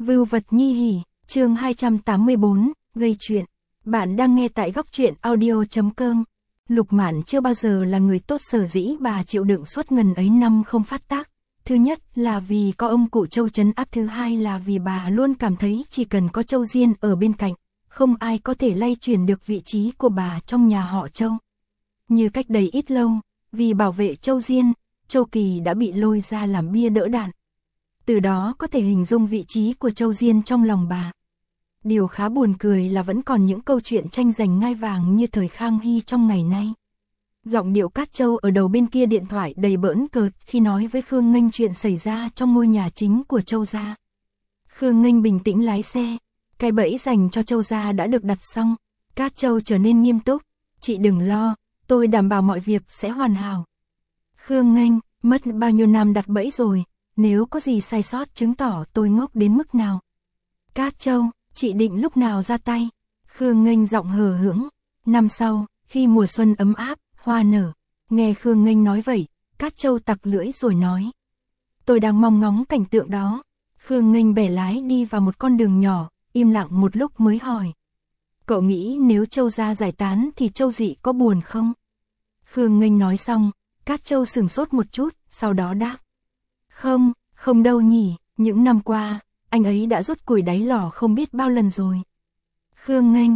Vưu vật nhi hỉ, chương 284, gây chuyện. Bạn đang nghe tại góc truyện audio.com. Lục Mạn chưa bao giờ là người tốt, sở dĩ bà chịu đựng suốt ngần ấy năm không phát tác. Thứ nhất là vì có ông cụ Châu trấn áp, thứ hai là vì bà luôn cảm thấy chỉ cần có Châu Diên ở bên cạnh, không ai có thể lay chuyển được vị trí của bà trong nhà họ Châu. Như cách đây ít lâu, vì bảo vệ Châu Diên, Châu Kỳ đã bị lôi ra làm bia đỡ đạn. Từ đó có thể hình dung vị trí của Châu Diên trong lòng bà. Điều khá buồn cười là vẫn còn những câu chuyện tranh giành ngai vàng như thời Khang Hy trong ngày nay. Giọng điệu Cát Châu ở đầu bên kia điện thoại đầy bỡn cợt khi nói với Khương Nghênh chuyện xảy ra trong ngôi nhà chính của Châu gia. Khương Nghênh bình tĩnh lái xe, cái bẫy dành cho Châu gia đã được đặt xong. Cát Châu trở nên nghiêm túc, "Chị đừng lo, tôi đảm bảo mọi việc sẽ hoàn hảo." Khương Nghênh, mất bao nhiêu năm đặt bẫy rồi, nếu có gì sai sót chứng tỏ tôi ngốc đến mức nào. Cát Châu, chị định lúc nào ra tay? Khương Nghênh giọng hờ hững, "Năm sau, khi mùa xuân ấm áp, hoa nở." Nghe Khương Nghênh nói vậy, Cát Châu tặc lưỡi rồi nói, "Tôi đang mong ngóng cảnh tượng đó." Khương Nghênh bẻ lái đi vào một con đường nhỏ, im lặng một lúc mới hỏi, "Cậu nghĩ nếu Châu gia giải tán thì Châu Dị có buồn không?" Khương Nghênh nói xong, Cát Châu sửng sốt một chút, sau đó đáp, Không đâu nhỉ, những năm qua, anh ấy đã rút củi đáy lò không biết bao lần rồi." Khương Nghênh,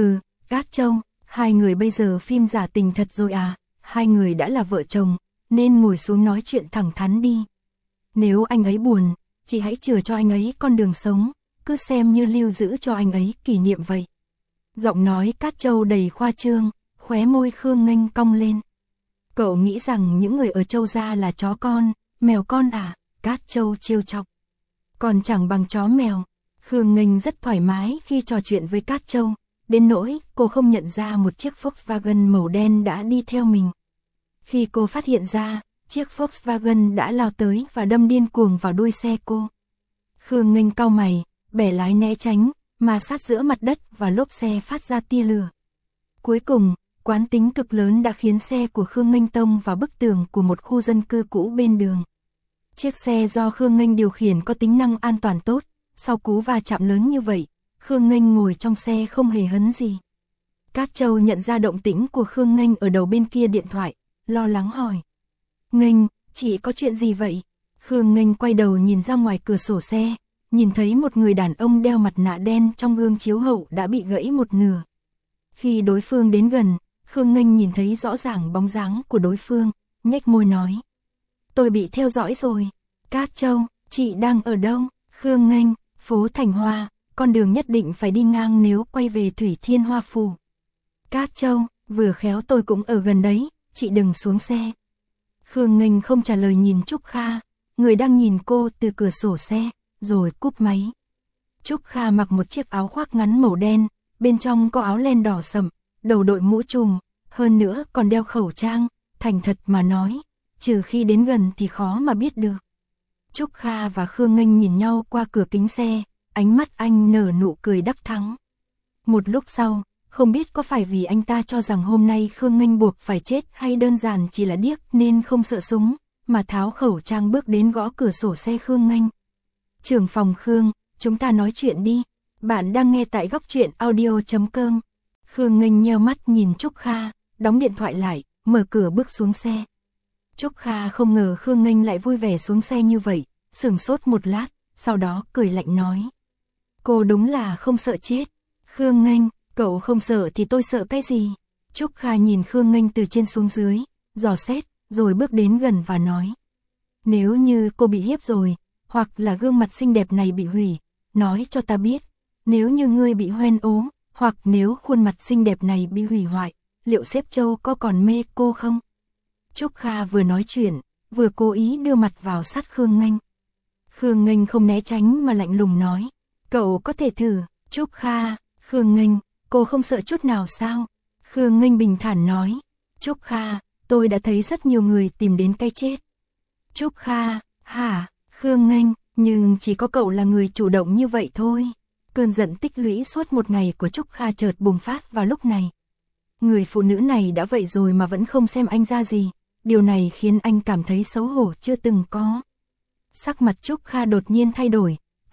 Cát Châu, hai người bây giờ phim giả tình thật rồi à, hai người đã là vợ chồng, nên ngồi xuống nói chuyện thẳng thắn đi. Nếu anh ấy buồn, chị hãy chừa cho anh ấy con đường sống, cứ xem như lưu giữ cho anh ấy kỷ niệm vậy. Giọng nói Cát Châu đầy khoa trương, khóe môi Khương Nghênh cong lên. "Cậu nghĩ rằng những người ở Châu gia là chó con, mèo con à?" Cát Châu trêu chọc. "Còn chẳng bằng chó mèo." Khương Nghênh rất thoải mái khi trò chuyện với Cát Châu, đến nỗi cô không nhận ra một chiếc Volkswagen màu đen đã đi theo mình. Khi cô phát hiện ra, chiếc Volkswagen đã lao tới và đâm điên cuồng vào đuôi xe cô. Khương Nghênh cau mày, bẻ lái né tránh, mà sát giữa mặt đất và lốp xe phát ra tia lửa. Cuối cùng, quán tính cực lớn đã khiến xe của Khương Nghênh tông vào bức tường của một khu dân cư cũ bên đường. Chiếc xe do Khương Nghênh điều khiển có tính năng an toàn tốt, sau cú va chạm lớn như vậy, Khương Nghênh ngồi trong xe không hề hấn gì. Cát Châu nhận ra động tĩnh của Khương Nghênh ở đầu bên kia điện thoại, lo lắng hỏi, "Nghênh, chị có chuyện gì vậy?" Khương Nghênh quay đầu nhìn ra ngoài cửa sổ xe, nhìn thấy một người đàn ông đeo mặt nạ đen trong gương chiếu hậu đã bị gãy một nửa. Khi đối phương đến gần, Khương Nghênh nhìn thấy rõ ràng bóng dáng của đối phương, nhếch môi nói, "Tôi bị theo dõi rồi." "Cát Châu, chị đang ở đâu?" Khương Nghênh, "Phố Thành Hoa, con đường nhất định phải đi ngang nếu quay về Thủy Thiên Hoa Phủ." "Cát Châu, vừa khéo tôi cũng ở gần đấy, chị đừng xuống xe." Khương Nghênh không trả lời, nhìn Trúc Kha, người đang nhìn cô từ cửa sổ xe, rồi cúp máy. Trúc Kha mặc một chiếc áo khoác ngắn màu đen, bên trong có áo len đỏ sẫm, đầu đội mũ trùm, hơn nữa còn đeo khẩu trang, thành thật mà nói, trừ khi đến gần thì khó mà biết được. Trúc Kha và Khương Nghênh nhìn nhau qua cửa kính xe, ánh mắt anh nở nụ cười đắc thắng. Một lúc sau, không biết có phải vì anh ta cho rằng hôm nay Khương Nghênh buộc phải chết hay đơn giản chỉ là điếc nên không sợ súng, mà tháo khẩu trang bước đến gõ cửa sổ xe Khương Nghênh. "Trưởng phòng Khương, chúng ta nói chuyện đi." Bạn đang nghe tại góc truyện audio.com. Khương Nghênh nheo mắt nhìn Trúc Kha, đóng điện thoại lại, mở cửa bước xuống xe. Trúc Kha không ngờ Khương Nghênh lại vui vẻ xuống xe như vậy, sửng sốt một lát, sau đó cười lạnh nói, "Cô đúng là không sợ chết." "Khương Nghênh, cậu không sợ thì tôi sợ cái gì?" Trúc Kha nhìn Khương Nghênh từ trên xuống dưới, dò xét, rồi bước đến gần và nói, "Nếu như cô bị hiếp rồi, hoặc là gương mặt xinh đẹp này bị hủy, nói cho ta biết. Nếu như ngươi bị hoen ố, hoặc nếu khuôn mặt xinh đẹp này bị hủy hoại, liệu sếp Châu có còn mê cô không?" Trúc Kha vừa nói chuyện, vừa cố ý đưa mặt vào sát Khương Nghênh. Khương Nghênh không né tránh mà lạnh lùng nói, "Cậu có thể thử." "Trúc Kha." "Khương Nghênh, cô không sợ chút nào sao?" Khương Nghênh bình thản nói, "Trúc Kha, tôi đã thấy rất nhiều người tìm đến cái chết." "Trúc Kha, hả?" "Khương Nghênh, nhưng chỉ có cậu là người chủ động như vậy thôi." Cơn giận tích lũy suốt một ngày của Trúc Kha chợt bùng phát vào lúc này. Người phụ nữ này đã vậy rồi mà vẫn không xem anh ra gì, điều này khiến anh cảm thấy xấu hổ chưa từng có. Sắc mặt Trúc Kha đột nhiên thay đổi,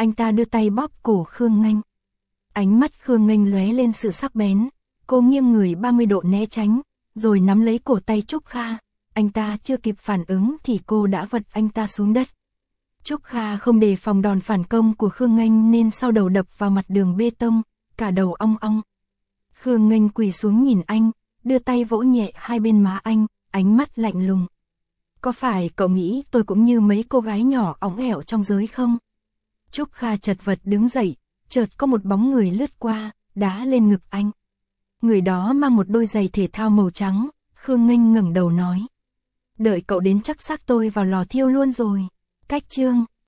Anh ta đưa tay bóp cổ Khương Nghênh. Ánh mắt Khương Nghênh lóe lên sự sắc bén, cô nghiêng người 30 độ né tránh, rồi nắm lấy cổ tay Trúc Kha. Anh ta chưa kịp phản ứng thì cô đã vật anh ta xuống đất. Trúc Kha không đề phòng đòn phản công của Khương Nghênh nên sau đầu đập vào mặt đường bê tông, cả đầu ong ong. Khương Nghênh quỳ xuống nhìn anh, đưa tay vỗ nhẹ hai bên má anh, ánh mắt lạnh lùng. Có phải cậu nghĩ tôi cũng như mấy cô gái nhỏ óng ẻo trong giới không? Trúc Kha chật vật đứng dậy, chợt có một bóng người lướt qua, đá lên ngực anh. Người đó mang một đôi giày thể thao màu trắng, Khương Nghênh ngẩng đầu nói. Đợi cậu đến chắc xác tôi vào lò thiêu luôn rồi. Cách chương